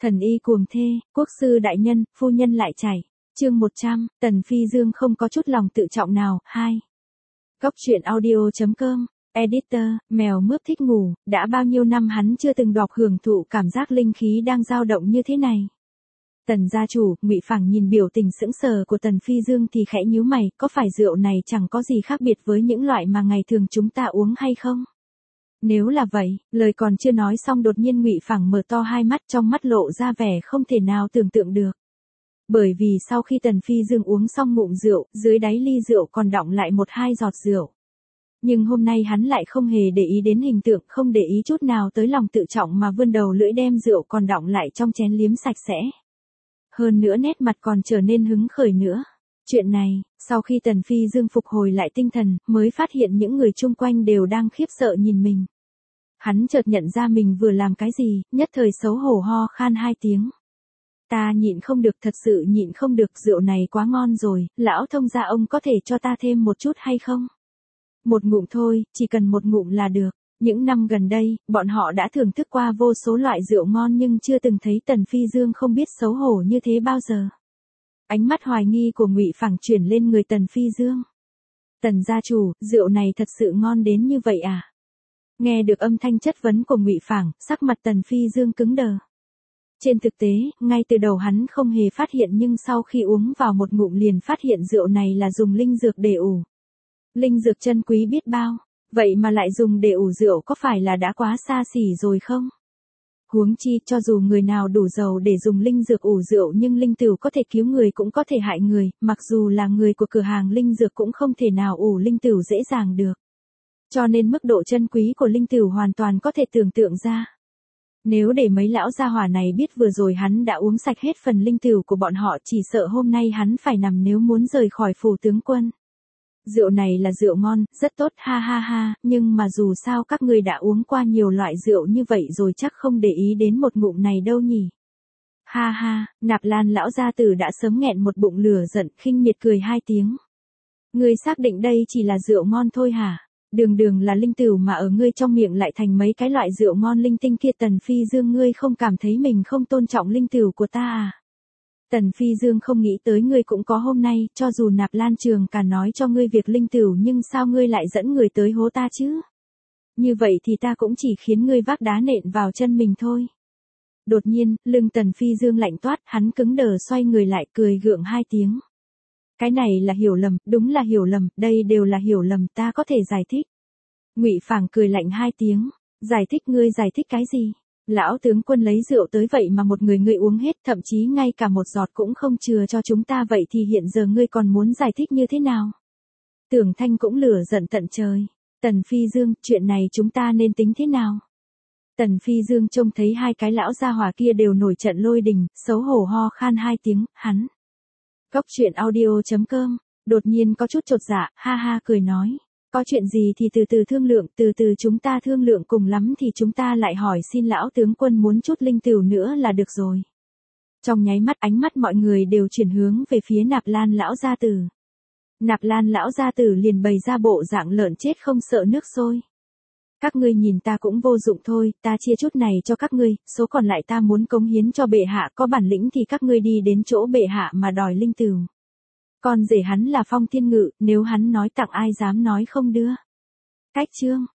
Thần y cuồng thê, quốc sư đại nhân, phu nhân lại chảy. Chương 100, Tần Phi Dương không có chút lòng tự trọng nào. 2. Góc truyện audio.com. Editor, mèo mướp thích ngủ, đã bao nhiêu năm hắn chưa từng đọc hưởng thụ cảm giác linh khí đang dao động như thế này. Tần gia chủ, Ngụy Phảng nhìn biểu tình sững sờ của Tần Phi Dương thì khẽ nhíu mày, có phải rượu này chẳng có gì khác biệt với những loại mà ngày thường chúng ta uống hay không? Nếu là vậy, lời còn chưa nói xong đột nhiên Ngụy Phảng mở to hai mắt, trong mắt lộ ra vẻ không thể nào tưởng tượng được. Bởi vì sau khi Tần Phi Dương uống xong ngụm rượu, dưới đáy ly rượu còn đọng lại 1-2 giọt rượu. Nhưng hôm nay hắn lại không hề để ý đến hình tượng, không để ý chút nào tới lòng tự trọng mà vươn đầu lưỡi đem rượu còn đọng lại trong chén liếm sạch sẽ. Hơn nữa nét mặt còn trở nên hứng khởi nữa. Chuyện này, sau khi Tần Phi Dương phục hồi lại tinh thần, mới phát hiện những người chung quanh đều đang khiếp sợ nhìn mình. Hắn chợt nhận ra mình vừa làm cái gì, nhất thời xấu hổ ho khan 2 tiếng. Ta nhịn không được, thật sự nhịn không được, rượu này quá ngon rồi, lão thông gia ông có thể cho ta thêm một chút hay không? Một ngụm thôi, chỉ cần một ngụm là được. Những năm gần đây, bọn họ đã thưởng thức qua vô số loại rượu ngon nhưng chưa từng thấy Tần Phi Dương không biết xấu hổ như thế bao giờ. Ánh mắt hoài nghi của Ngụy Phảng chuyển lên người Tần Phi Dương. Tần gia chủ, rượu này thật sự ngon đến như vậy à? Nghe được âm thanh chất vấn của Ngụy Phảng, sắc mặt Tần Phi Dương cứng đờ. Trên thực tế, ngay từ đầu hắn không hề phát hiện nhưng sau khi uống vào một ngụm liền phát hiện rượu này là dùng linh dược để ủ. Linh dược chân quý biết bao, vậy mà lại dùng để ủ rượu có phải là đã quá xa xỉ rồi không? Huống chi, cho dù người nào đủ giàu để dùng linh dược ủ rượu nhưng linh tửu có thể cứu người cũng có thể hại người, mặc dù là người của cửa hàng linh dược cũng không thể nào ủ linh tửu dễ dàng được. Cho nên mức độ chân quý của linh tửu hoàn toàn có thể tưởng tượng ra. Nếu để mấy lão gia hỏa này biết vừa rồi hắn đã uống sạch hết phần linh tửu của bọn họ, chỉ sợ hôm nay hắn phải nằm nếu muốn rời khỏi phủ tướng quân. Rượu này là rượu ngon, rất tốt, ha ha ha, nhưng mà dù sao các ngươi đã uống qua nhiều loại rượu như vậy rồi chắc không để ý đến một ngụm này đâu nhỉ. Ha ha, Nạp Lan lão gia tử đã sớm nghẹn một bụng lửa giận, khinh miệt cười 2 tiếng. Ngươi xác định đây chỉ là rượu ngon thôi hả? Đường đường là linh tửu mà ở ngươi trong miệng lại thành mấy cái loại rượu ngon linh tinh kia. Tần Phi Dương, ngươi không cảm thấy mình không tôn trọng linh tửu của ta à? Tần Phi Dương không nghĩ tới ngươi cũng có hôm nay, cho dù Nạp Lan Trường cả nói cho ngươi việc linh tửu nhưng sao ngươi lại dẫn người tới hố ta chứ? Như vậy thì ta cũng chỉ khiến ngươi vác đá nện vào chân mình thôi. Đột nhiên, lưng Tần Phi Dương lạnh toát, hắn cứng đờ xoay người lại cười gượng 2 tiếng. Cái này là hiểu lầm, đúng là hiểu lầm, đây đều là hiểu lầm, ta có thể giải thích. Ngụy Phảng cười lạnh 2 tiếng, giải thích, ngươi giải thích cái gì? Lão tướng quân lấy rượu tới vậy mà một người ngươi uống hết, thậm chí ngay cả một giọt cũng không chừa cho chúng ta, vậy thì hiện giờ ngươi còn muốn giải thích như thế nào? Tưởng Thanh cũng lửa giận tận trời. Tần Phi Dương, chuyện này chúng ta nên tính thế nào? Tần Phi Dương trông thấy hai cái lão gia hỏa kia đều nổi trận lôi đình, xấu hổ ho khan 2 tiếng, hắn. Góc truyện audio.com, đột nhiên có chút chột dạ, ha ha cười nói. Có chuyện gì thì từ từ thương lượng, từ từ chúng ta thương lượng, cùng lắm thì chúng ta lại hỏi xin lão tướng quân muốn chút linh tửu nữa là được rồi. Trong nháy mắt ánh mắt mọi người đều chuyển hướng về phía Nạp Lan lão gia tử. Nạp Lan lão gia tử liền bày ra bộ dạng lợn chết không sợ nước sôi. Các ngươi nhìn ta cũng vô dụng thôi, ta chia chút này cho các ngươi, số còn lại ta muốn cống hiến cho bệ hạ, có bản lĩnh thì các ngươi đi đến chỗ bệ hạ mà đòi linh tửu. Con rể hắn là Phong Thiên Ngự, nếu hắn nói tặng ai dám nói không đưa. Cách chương.